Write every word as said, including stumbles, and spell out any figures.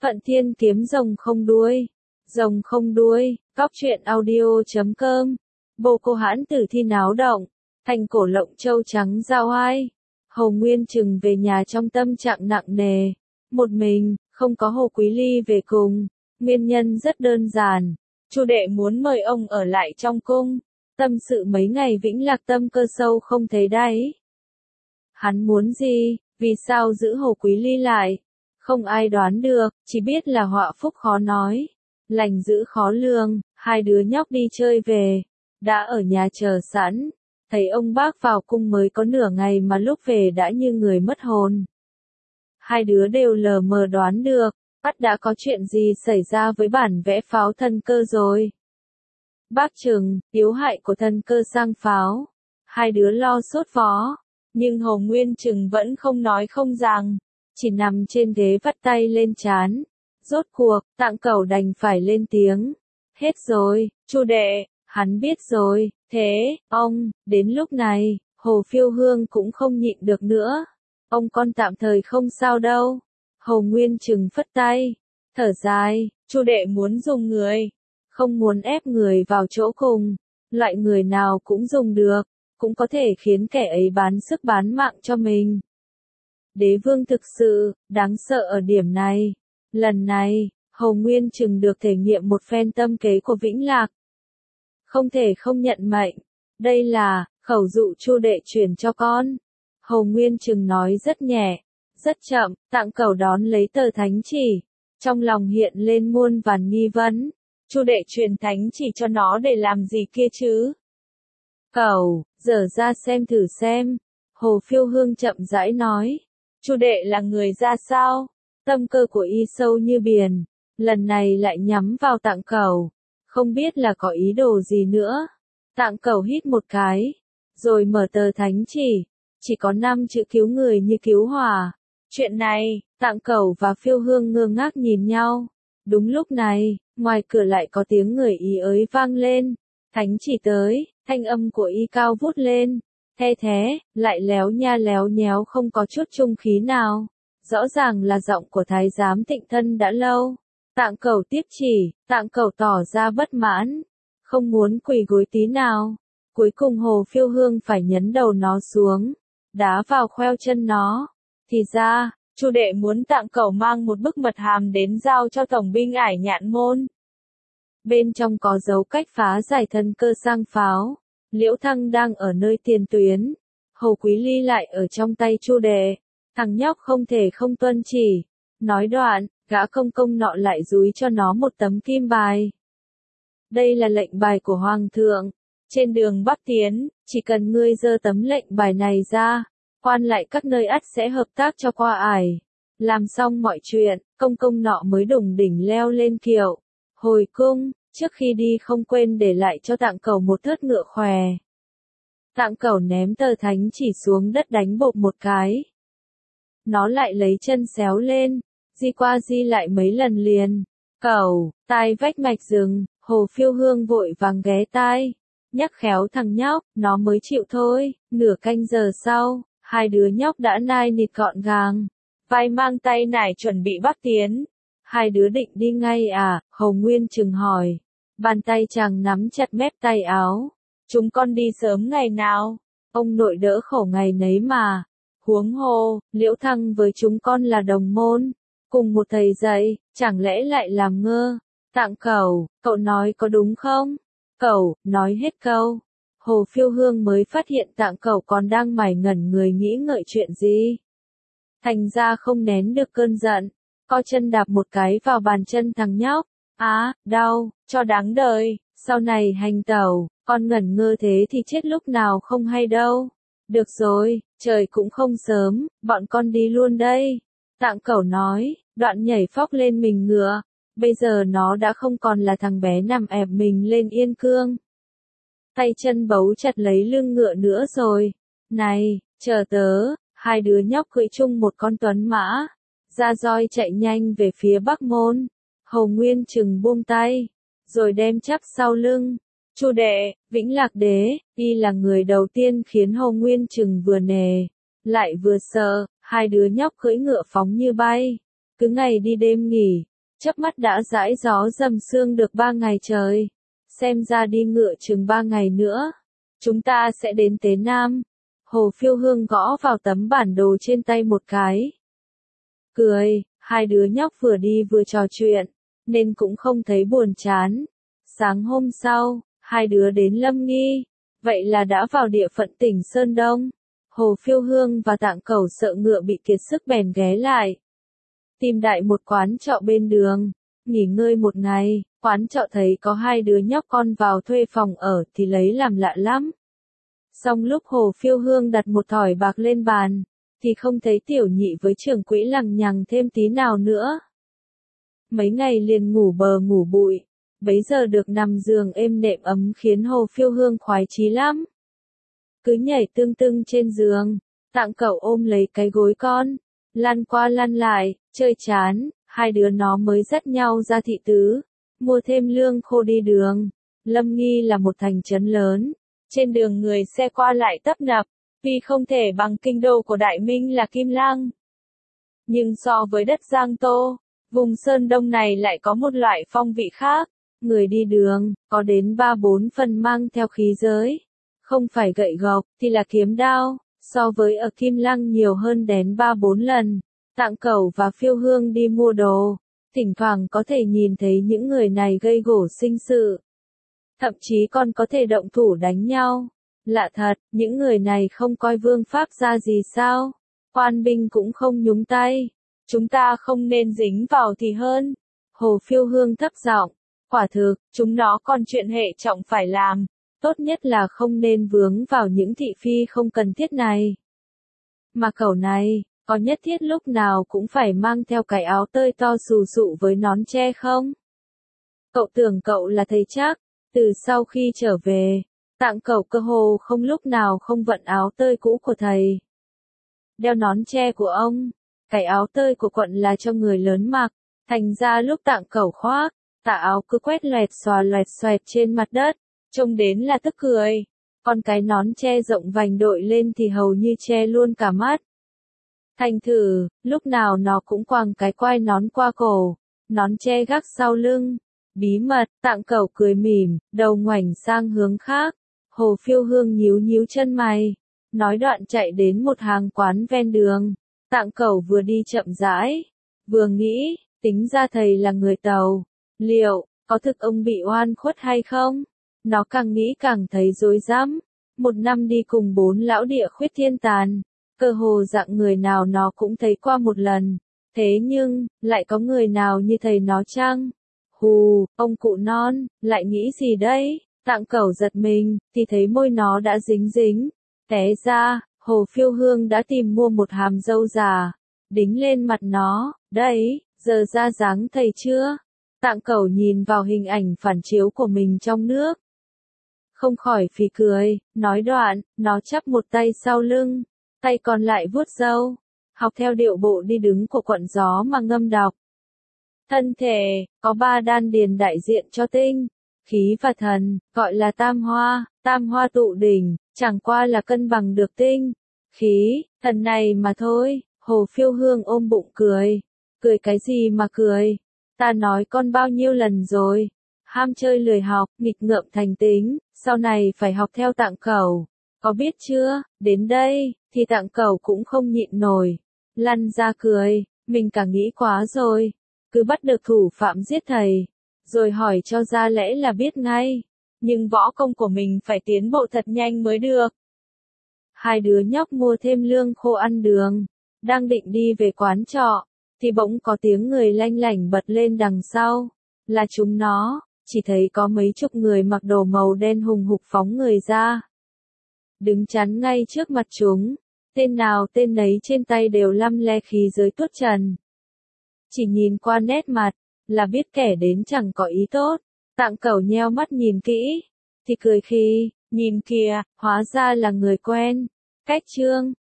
Phận Thiên kiếm rồng không đuôi. Rồng không đuôi, cóc truyện audio chấm com. Bồ Cô Hãn tử thi náo động, thành cổ lộng châu trắng giao oai. Hồ Nguyên Trừng về nhà trong tâm trạng nặng nề. Một mình, không có Hồ Quý Ly về cùng. Nguyên nhân rất đơn giản. Chu đệ muốn mời ông ở lại trong cung. Tâm sự mấy ngày Vĩnh Lạc tâm cơ sâu không thấy đáy. Hắn muốn gì, vì sao giữ Hồ Quý Ly lại? Không ai đoán được, chỉ biết là họa phúc khó nói. Lành dữ khó lường, hai đứa nhóc đi chơi về. Đã ở nhà chờ sẵn. Thấy ông bác vào cung mới có nửa ngày mà lúc về đã như người mất hồn. Hai đứa đều lờ mờ đoán được, ắt đã có chuyện gì xảy ra với bản vẽ pháo thân cơ rồi. Bác Trừng, yếu hại của thân cơ sang pháo. Hai đứa lo sốt vó, nhưng Hồ Nguyên Trừng vẫn không nói không rằng, chỉ nằm trên ghế vắt tay lên trán. Rốt cuộc, Tạng Cẩu đành phải lên tiếng. Hết rồi, Chu đệ, hắn biết rồi, thế, ông, đến lúc này, Hồ Phiêu Hương cũng không nhịn được nữa. Ông con tạm thời không sao đâu. Hồ Nguyên Trừng phất tay, thở dài, Chu đệ muốn dùng người, không muốn ép người vào chỗ cùng, loại người nào cũng dùng được, cũng có thể khiến kẻ ấy bán sức bán mạng cho mình. Đế vương thực sự, đáng sợ ở điểm này. Lần này, Hồ Nguyên Trừng được thể nghiệm một phen tâm kế của Vĩnh Lạc. Không thể không nhận mệnh, đây là, khẩu dụ Chu đệ truyền cho con. Hồ Nguyên Trừng nói rất nhẹ, rất chậm, Tạng Cẩu đón lấy tờ thánh chỉ. Trong lòng hiện lên muôn vàn nghi vấn. Chu đệ truyền thánh chỉ cho nó để làm gì kia chứ? Cẩu, dở ra xem thử xem. Hồ Phiêu Hương chậm rãi nói. Chu đệ là người ra sao? Tâm cơ của y sâu như biển. Lần này lại nhắm vào Tạng Cẩu. Không biết là có ý đồ gì nữa. Tạng Cẩu hít một cái. Rồi mở tờ thánh chỉ. Chỉ có năm chữ cứu người như cứu hỏa. Chuyện này, Tạng Cẩu và Phiêu Hương ngơ ngác nhìn nhau. Đúng lúc này, ngoài cửa lại có tiếng người ý ới vang lên. Thánh chỉ tới, thanh âm của y cao vút lên. The thế, lại léo nha léo nhéo không có chút trung khí nào. Rõ ràng là giọng của thái giám Tịnh Thân đã lâu. Tạng Cẩu tiếp chỉ, Tạng Cẩu tỏ ra bất mãn. Không muốn quỳ gối tí nào. Cuối cùng Hồ Phiêu Hương phải nhấn đầu nó xuống. Đá vào khoeo chân nó. Thì ra, Chu đệ muốn Tạng Cẩu mang một bức mật hàm đến giao cho tổng binh Ải Nhạn Môn. Bên trong có dấu cách phá giải thân cơ sang pháo. Liễu Thăng đang ở nơi tiền tuyến. Hồ Quý Ly lại ở trong tay Chu đệ. Thằng nhóc không thể không tuân chỉ. Nói đoạn, gã công công nọ lại dúi cho nó một tấm kim bài. Đây là lệnh bài của Hoàng thượng. Trên đường Bắc tiến, chỉ cần ngươi giơ tấm lệnh bài này ra, quan lại các nơi ắt sẽ hợp tác cho qua ải. Làm xong mọi chuyện, công công nọ mới đùng đỉnh leo lên kiệu. Hồi cung, trước khi đi không quên để lại cho Tạng Cẩu một thớt ngựa khỏe. Tạng Cẩu ném tờ thánh chỉ xuống đất đánh bộp một cái. Nó lại lấy chân xéo lên, di qua di lại mấy lần liền. Cẩu, tai vách mạch rừng, Hồ Phiêu Hương vội vàng ghé tai. Nhắc khéo thằng nhóc, nó mới chịu thôi. Nửa canh giờ sau, hai đứa nhóc đã nai nịt gọn gàng. Vai mang tay nải chuẩn bị bắc tiến. Hai đứa định đi ngay à? Hồ Nguyên Trừng hỏi. Bàn tay chàng nắm chặt mép tay áo. Chúng con đi sớm ngày nào? Ông nội đỡ khổ ngày nấy mà. Huống hồ, Liễu Thăng với chúng con là đồng môn. Cùng một thầy dạy, chẳng lẽ lại làm ngơ? Tạng Cẩu, cậu nói có đúng không? Cẩu, nói hết câu. Hồ Phiêu Hương mới phát hiện Tạng Cẩu còn đang mải ngẩn người nghĩ ngợi chuyện gì. Thành ra không nén được cơn giận. Co chân đạp một cái vào bàn chân thằng nhóc. Á, à, đau, cho đáng đời. Sau này hành tẩu, con ngẩn ngơ thế thì chết lúc nào không hay đâu. Được rồi, trời cũng không sớm, bọn con đi luôn đây. Tạng Cẩu nói, đoạn nhảy phóc lên mình ngựa. Bây giờ nó đã không còn là thằng bé nằm ẹp mình lên yên cương. Tay chân bấu chặt lấy lưng ngựa nữa rồi. Này, chờ tớ, hai đứa nhóc cưỡi chung một con tuấn mã. Ra roi chạy nhanh về phía Bắc Môn. Hồ Nguyên Trừng buông tay, rồi đem chắp sau lưng. Chu đệ, Vĩnh Lạc đế, y là người đầu tiên khiến Hồ Nguyên Trừng vừa nề, lại vừa sợ. Hai đứa nhóc cưỡi ngựa phóng như bay. Cứ ngày đi đêm nghỉ, chớp mắt đã dãi gió dầm sương được ba ngày trời. Xem ra đi ngựa chừng ba ngày nữa, chúng ta sẽ đến Tế Nam. Hồ Phiêu Hương gõ vào tấm bản đồ trên tay một cái. Cười, hai đứa nhóc vừa đi vừa trò chuyện, nên cũng không thấy buồn chán. Sáng hôm sau, hai đứa đến Lâm Nghi, vậy là đã vào địa phận tỉnh Sơn Đông. Hồ Phiêu Hương và Tạng Cẩu sợ ngựa bị kiệt sức bèn ghé lại. Tìm đại một quán trọ bên đường, nghỉ ngơi một ngày, quán trọ thấy có hai đứa nhóc con vào thuê phòng ở thì lấy làm lạ lắm. Xong lúc Hồ Phiêu Hương đặt một thỏi bạc lên bàn, thì không thấy tiểu nhị với trưởng quỹ lằng nhằng thêm tí nào nữa. Mấy ngày liền ngủ bờ ngủ bụi, bấy giờ được nằm giường êm nệm ấm khiến Hồ Phiêu Hương khoái chí lắm. Cứ nhảy tưng tưng trên giường, Tạng Cẩu ôm lấy cái gối con, lăn qua lăn lại, chơi chán, hai đứa nó mới dắt nhau ra thị tứ, mua thêm lương khô đi đường. Lâm Nghi là một thành trấn lớn, trên đường người xe qua lại tấp nập, vì không thể bằng kinh đô của Đại Minh là Kim Lăng. Nhưng so với đất Giang Tô, vùng Sơn Đông này lại có một loại phong vị khác, người đi đường, có đến ba bốn phần mang theo khí giới, không phải gậy gộc, thì là kiếm đao, so với ở Kim Lăng nhiều hơn đến ba bốn lần. Tạng Cẩu và Phiêu Hương đi mua đồ, thỉnh thoảng có thể nhìn thấy những người này gây gổ sinh sự. Thậm chí còn có thể động thủ đánh nhau. Lạ thật, những người này không coi vương pháp ra gì sao? Quan binh cũng không nhúng tay. Chúng ta không nên dính vào thì hơn. Hồ Phiêu Hương thấp giọng, quả thực, chúng nó còn chuyện hệ trọng phải làm. Tốt nhất là không nên vướng vào những thị phi không cần thiết này. Mà cẩu này, có nhất thiết lúc nào cũng phải mang theo cái áo tơi to xù xụ với nón che không? Cậu tưởng cậu là thầy chắc, từ sau khi trở về, Tạng Cẩu cơ hồ không lúc nào không vận áo tơi cũ của thầy. Đeo nón che của ông, cái áo tơi của quận là cho người lớn mặc, thành ra lúc Tạng Cẩu khoác, tà áo cứ quét loẹt xòa loẹt xoẹt trên mặt đất, trông đến là tức cười. Còn cái nón che rộng vành đội lên thì hầu như che luôn cả mắt. Thành thử, lúc nào nó cũng quàng cái quai nón qua cổ, nón che gác sau lưng. Bí mật, Tạng Cẩu cười mỉm, đầu ngoảnh sang hướng khác. Hồ Phiêu Hương nhíu nhíu chân mày, nói đoạn chạy đến một hàng quán ven đường. Tạng Cẩu vừa đi chậm rãi, vừa nghĩ, tính ra thầy là người Tàu, liệu có thực ông bị oan khuất hay không? Nó càng nghĩ càng thấy rối rắm. Một năm đi cùng bốn lão địa khuyết thiên tàn, cơ hồ dạng người nào nó cũng thấy qua một lần. Thế nhưng, lại có người nào như thầy nó chăng? Hù, ông cụ non, lại nghĩ gì đấy? Tạng Cẩu giật mình, thì thấy môi nó đã dính dính. Té ra, Hồ Phiêu Hương đã tìm mua một hàm dâu già, đính lên mặt nó. Đấy, giờ ra dáng thầy chưa? Tạng Cẩu nhìn vào hình ảnh phản chiếu của mình trong nước, không khỏi phì cười, nói đoạn, nó chắp một tay sau lưng, tay còn lại vuốt râu, học theo điệu bộ đi đứng của quận gió mà ngâm đọc. Thân thể, có ba đan điền đại diện cho tinh, khí và thần, gọi là tam hoa, tam hoa tụ đỉnh, chẳng qua là cân bằng được tinh, khí, thần này mà thôi. Hồ Phiêu Hương ôm bụng cười, cười cái gì mà cười, ta nói con bao nhiêu lần rồi, ham chơi lười học, nghịch ngợm thành tính, sau này phải học theo Tạng Cẩu, có biết chưa? Đến đây, thì Tạng Cẩu cũng không nhịn nổi, lăn ra cười, mình cả nghĩ quá rồi, cứ bắt được thủ phạm giết thầy, rồi hỏi cho ra lẽ là biết ngay, nhưng võ công của mình phải tiến bộ thật nhanh mới được. Hai đứa nhóc mua thêm lương khô ăn đường, đang định đi về quán trọ, thì bỗng có tiếng người lanh lảnh bật lên đằng sau, là chúng nó. Chỉ thấy có mấy chục người mặc đồ màu đen hùng hục phóng người ra, đứng chắn ngay trước mặt chúng, tên nào tên nấy trên tay đều lăm le khí giới tuốt trần. Chỉ nhìn qua nét mặt, là biết kẻ đến chẳng có ý tốt. Tạng Cẩu nheo mắt nhìn kỹ, thì cười khi, nhìn kìa, hóa ra là người quen. Cách Trương,